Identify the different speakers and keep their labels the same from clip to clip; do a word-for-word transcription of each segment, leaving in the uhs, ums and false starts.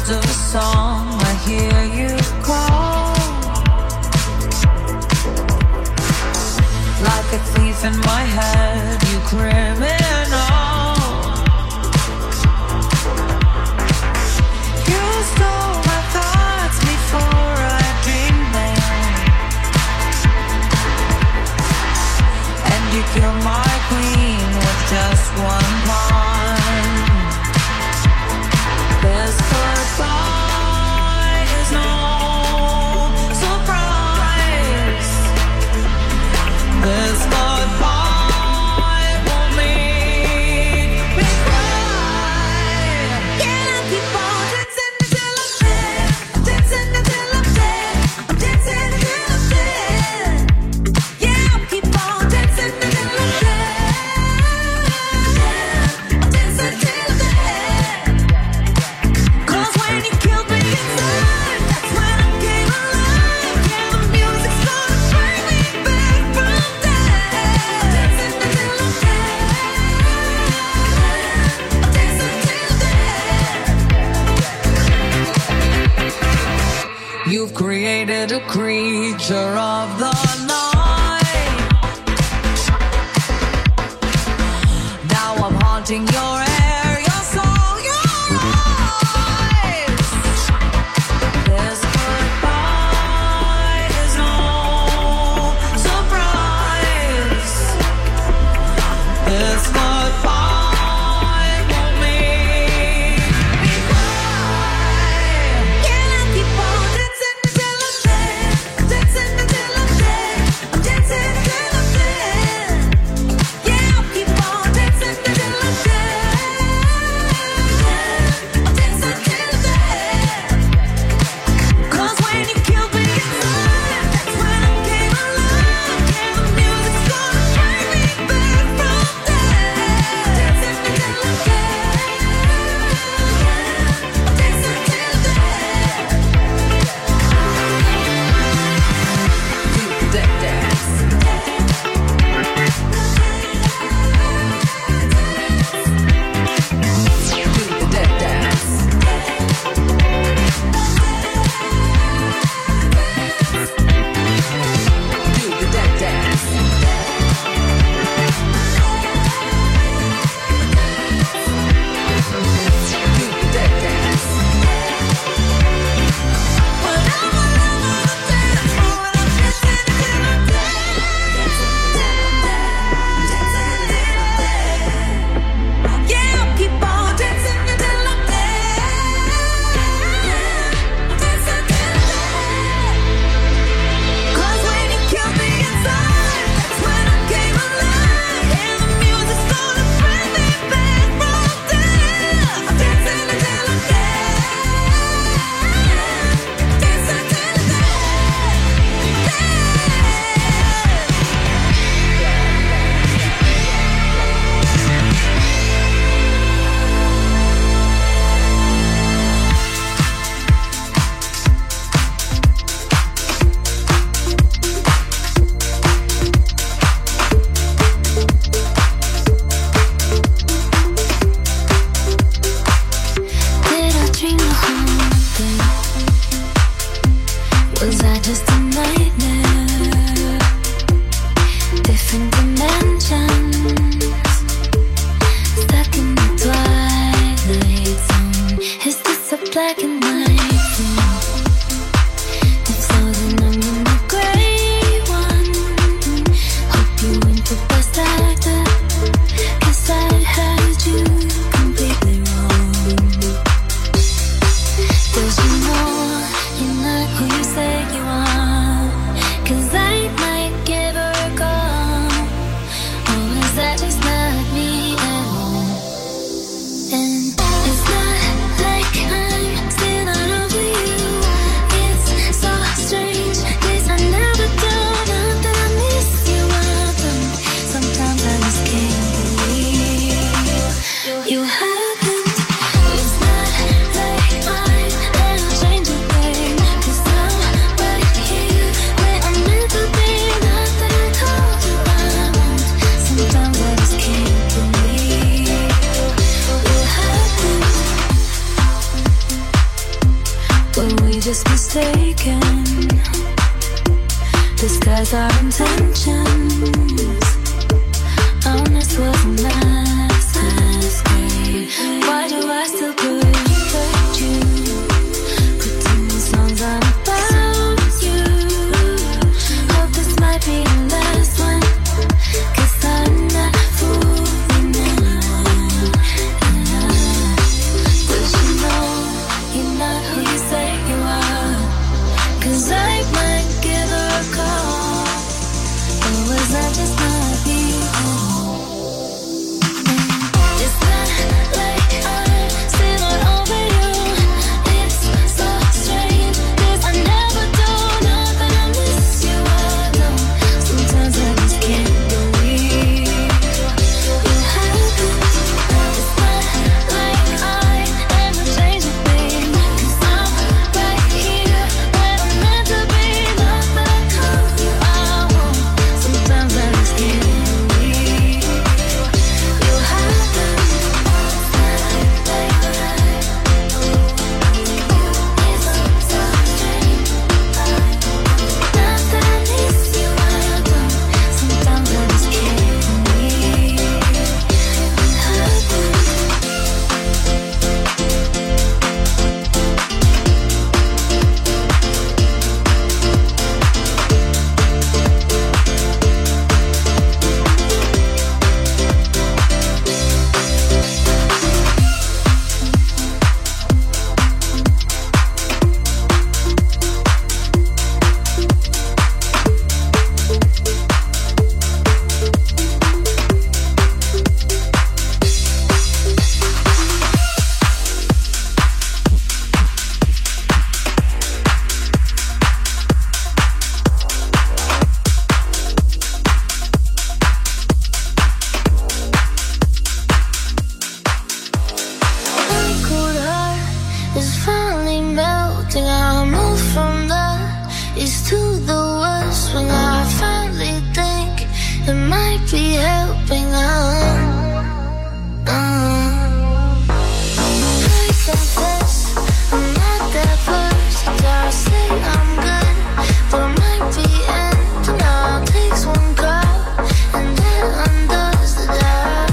Speaker 1: words of a song, I hear you call. Like a thief in my head, you criminal. You stole my thoughts before I dreamed them, and you killed my queen with just one pawn. This goodbye is no surprise. This goodbye won't make me cry. Can I keep on dancing until I'm dead? Dancing until I'm dead. I'm dancing until I'm dead. Yeah, I'll keep on dancing until I'm dead. I'm dancing until I'm dead. 'Cause when you killed me inside, that's when I came alive. Yeah, the music's gonna bring me back from dead. Dancing until I'm dead. I'm dancing until I'm dead. You've created a creature of the night. Now I'm haunting your air, your soul, your eyes. This goodbye is no surprise. This goodbye won't make me cry. Can I keep on dancing until I'm dead? Dancing until I'm dead. I'm dancing until I'm dead. Yeah, I'll keep on dancing until I'm dead. I'm dancing until I'm dead. 'Cause when you killed me inside, that's when I came alive. Yeah, the music's gonna bring me back from dead. Dancing until I'm dead. I'm dancing until I'm dead. Do the dead dance. Do the dead dance. Do the dead dance. Do the dead dance. When I'm alone on the dance floor and I'm dancing until I'm dead. Dancing until I'm dead. Yeah, I'll keep on dancing until I'm dead. Dancing until I'm dead. 'Cause when you killed me inside, that's when I came alive. And the music's gonna bring me back from dead. I'm dancing until I'm dead. Dancing until I'm dead. Did I dream the whole thing? Was I just a nightmare? Different dimensions, stuck in the twilight zone. Is this a black and white thing? If so, then I'm in the gray one. Hope you went for best actor, 'cause I heard you completely wrong. Does you know you're not who you say you are? 'Cause I might give her a call. Or is that just not me at all? And it's not like I'm still was mistaken. Disguise our intentions. Honest was a masquerade. Why do I still protect you? Pretending songs are about you. Hope this might be the last one, 'cause I'm not fooling anyone. Does you know you're not who you say you are? 'Cause I might give her a call. Or was I just not people? It's not like I'm still not over you. It's so strange, 'cause I never do. Not that I miss you, I don't. Sometimes I just can't believe you happen. It's not like I ever changed a thing, 'cause I'm right here where I'm meant to be. Not that I call you, I won't. Sometimes I just can't believe you happen. It's not like I. It's so strange. Not that I miss you, I don't. Sometimes I just can't believe you happen. My cold heart is finally melting. I move from the east to the west when I finally think it might be helping. Uh, uh. Like that test, I'm not that versatile. Say I'm good, but I might be ending. Now takes one call and then undoes the doubt.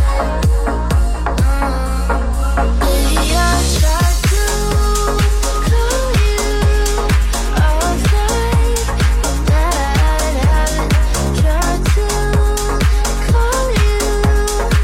Speaker 1: Baby, I tried to call you all night, but that I'd have it. Tried to call you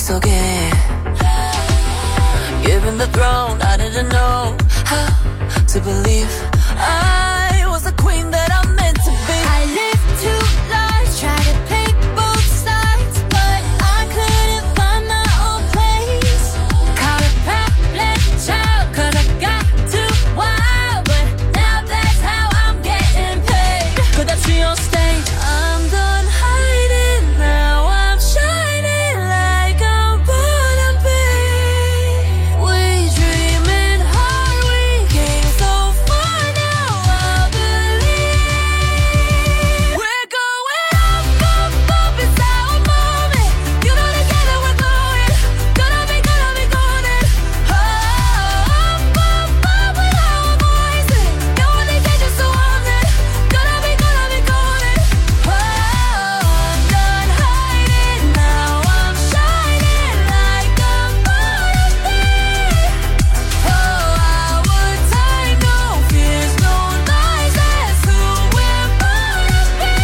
Speaker 1: 속에 given the throne, I didn't know how to believe I was the queen that I'm meant to be. I lived two lives, tried to pick both sides, but I couldn't find my own place. Caught a problem child, cause I got too wild, but now that's how I'm getting paid. Could I see on stage? I'm done hiding, now I'm shining like I'm born to be. We dreaming hard, we came so far, now I believe we're going up, up, up, it's our moment. You know together we're going, gonna be, gonna be golden. Oh, up, up, up with our voices. No one they take us so often. Gonna be, gonna be golden. Oh, I'm done hiding, now I'm shining like I'm born to be. Oh, our time, no fears, no lies, that's who we're born to be.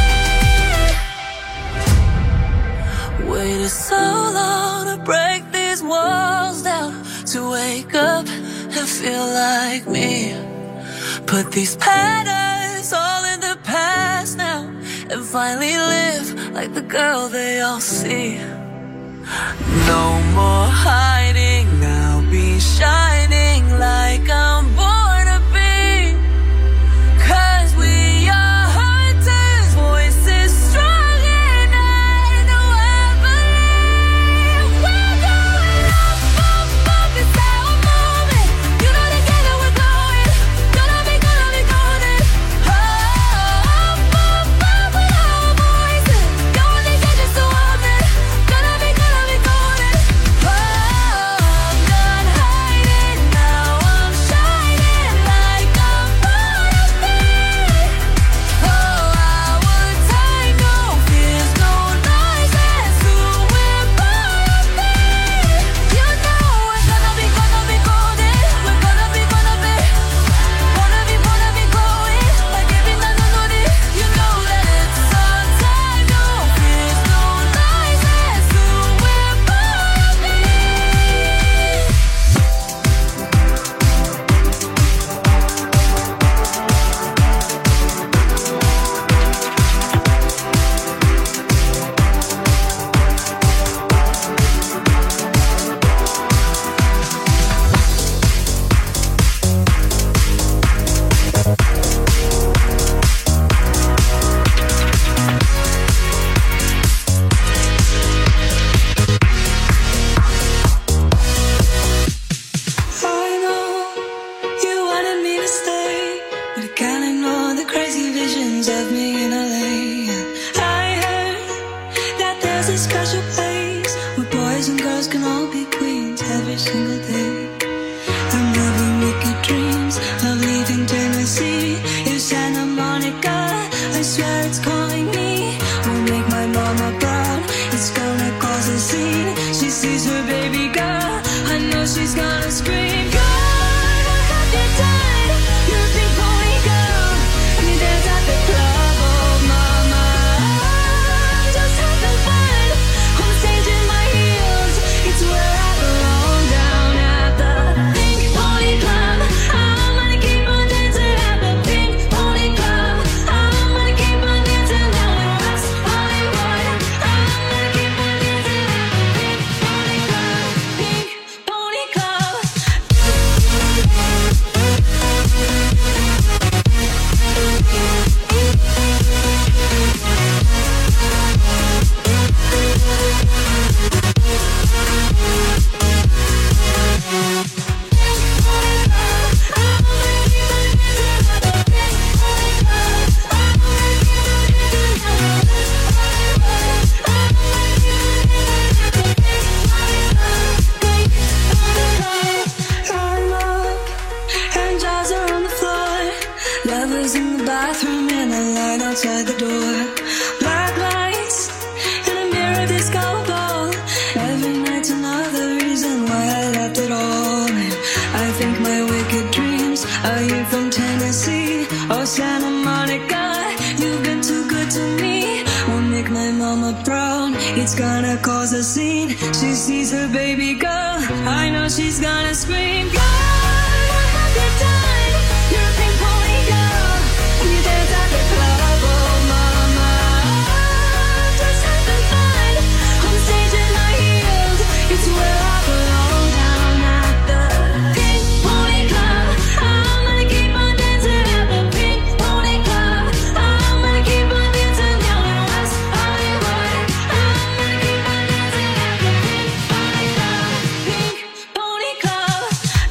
Speaker 1: Waited so long to break these walls down, to wake up and feel like me. Put these patterns all in the past now, and finally live like the girl they all see. No more hiding, now be shining like I'm born to be. Cause we are hunters, voices strong, and I know I believe we're going up, up, up, it's our moment. You know together we're going, gonna be, gonna be golden. Oh, up, up, up with our voices. No one they take us so often. Gonna be, gonna be golden. Oh, I'm done hiding, now I'm shining like I'm born to be. Oh, our time, no fears, no lies, that's who we're born to be. You know we're gonna be, gonna be golden. We're gonna be, gonna be, wanna be, wanna be glowing like every night on it. You know that it's our time, no fears, no lies, that's who we're born to be. I know you wanted me to stay, but I can't ignore the crazy visions of me in L A. I heard that there's a special place where boys and girls can all be queens every single day. I'm having wicked dreams of leaving Tennessee. It's Santa Monica, I swear it's calling me. Will make my mama proud, it's gonna cause a scene. She sees her baby girl, I know she's gonna scream. God, what have you done? You're a big pony girl, and you dance at the club, oh mama. I'm just having fun, on stage in my heels. It's where I belong, down at the Pink Pony Club. I'm gonna keep on dancing at the Pink Pony Club. I'm gonna keep on dancing down in West Hollywood. I'm gonna keep on dancing at the Pink Pony Club, Pink Pony Club.
Speaker 2: it's gonna cause a scene. She sees her baby girl, I know she's gonna scream. God, what have you done? You're a pink pony girl, and you dance at the club. Oh mama, I'm just having fun on stage in my heels. It's where I belong, down at the Pink Pony Club. I'm gonna keep on dancing at the Pink Pony Club. I'm gonna keep on dancing down in West Hollywood. I'm gonna keep on dancing at the Pink Pony Club. Pink Pony Club.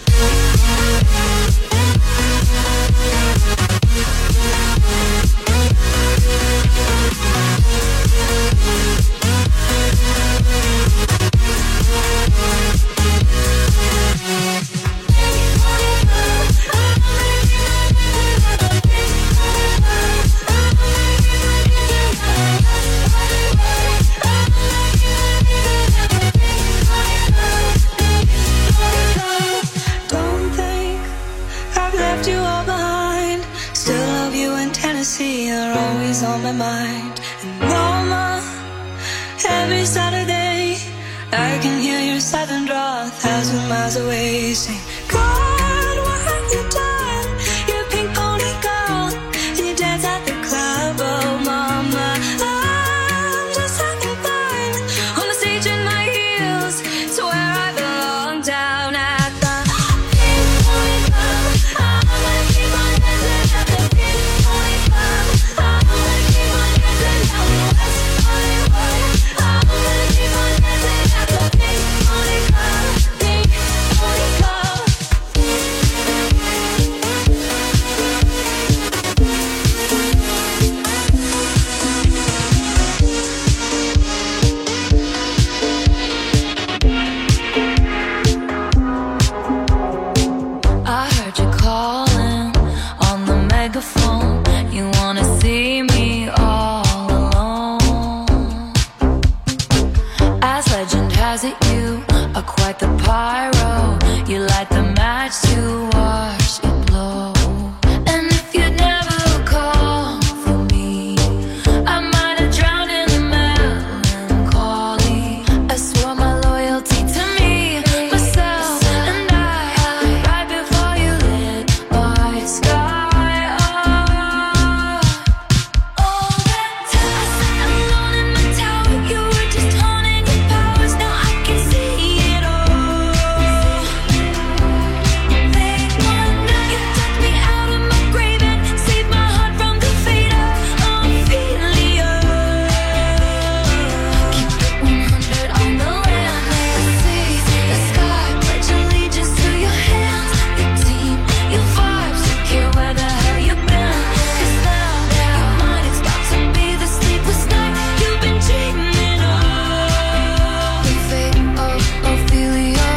Speaker 2: Don't think I've left you all behind. Still love you in Tennessee, you're always on my mind. And mama, every Saturday I can hear your southern draw a thousand miles away. Say, God, what have you done? You're a pink pony girl, and you dance at the club. Oh mama, I'm just having fun on the stage in my heels. It's where I belong, down at the Pink Pony Club. I'm gonna keep on dancing at the Pink Pony Club. I'm gonna keep on dancing down in West Hollywood. I'm gonna keep on dancing at the Pink Pony Club. Pink Pony Club. I heard you calling on the megaphone. You wanna see me all alone. As legend has it, you are quite the pyro. You light the match to watch it blow. And if you'd never called for me, I might have drowned in the melancholy. I swore my loyalty to me, myself, and I, right before you lit my sky up. All that time I sat alone in my tower, you were just honing your powers. Now I can see it all. Late one night, you took me out of my grave and saved my heart from the fate of Ophelia. Keep it one hundred on the land, the sea, the sky. Pledge allegiance to your hands, your team, your vibes. Don't care where the hell you've been, 'cause now your mind is about to be the sleepless night you've been dreaming of. The fate of Ophelia,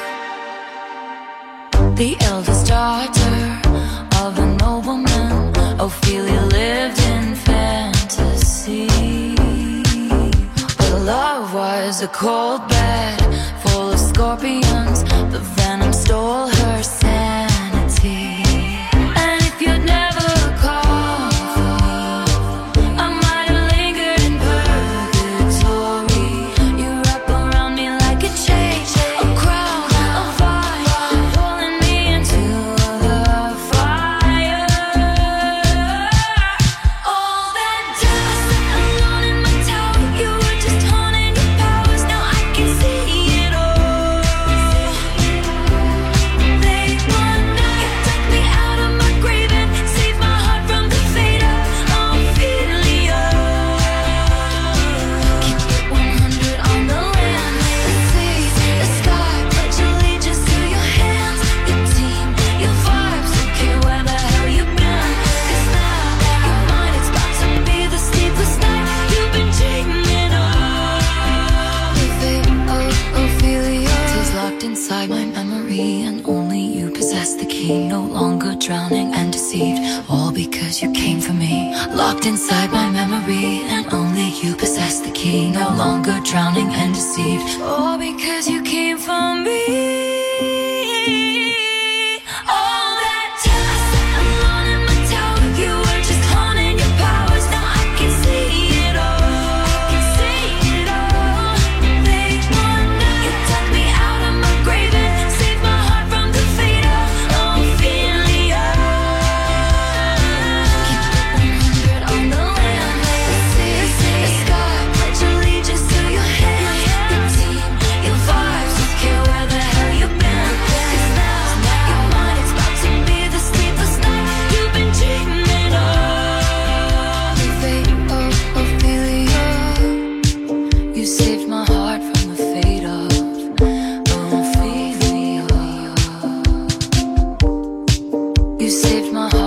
Speaker 2: the eldest daughter of a nobleman. Ophelia lived in fantasy. But love was a cold bed full of scorpions. The venom stole her sanity. And if you'd never called for me, I might have lingered in purgatory. You wrap around me like a chain, a crown, a vine, pulling me into the fire. All that time I sat alone in my tower, you were just honing your powers. Now I can see it all. Late one night, you took me out of my grave and saved my heart from the fate of Ophelia. Keep it one hundred on the land, the sea, the sky. Pledge allegiance to your hands, your team, your vibes. Don't care where the hell you've been, 'cause now your mind is about to be the sleepless night you've been dreaming of. The fate of Ophelia is locked inside my memory, and only you possess the key. No longer drowning and deceived, all because you came for me. Locked inside my memory, and only you possess the key. No longer drowning and deceived, all because you came for me. All that time I sat alone in my tower, you were just honing your powers. Now I can see it all. I can see it all.
Speaker 1: You saved my heart.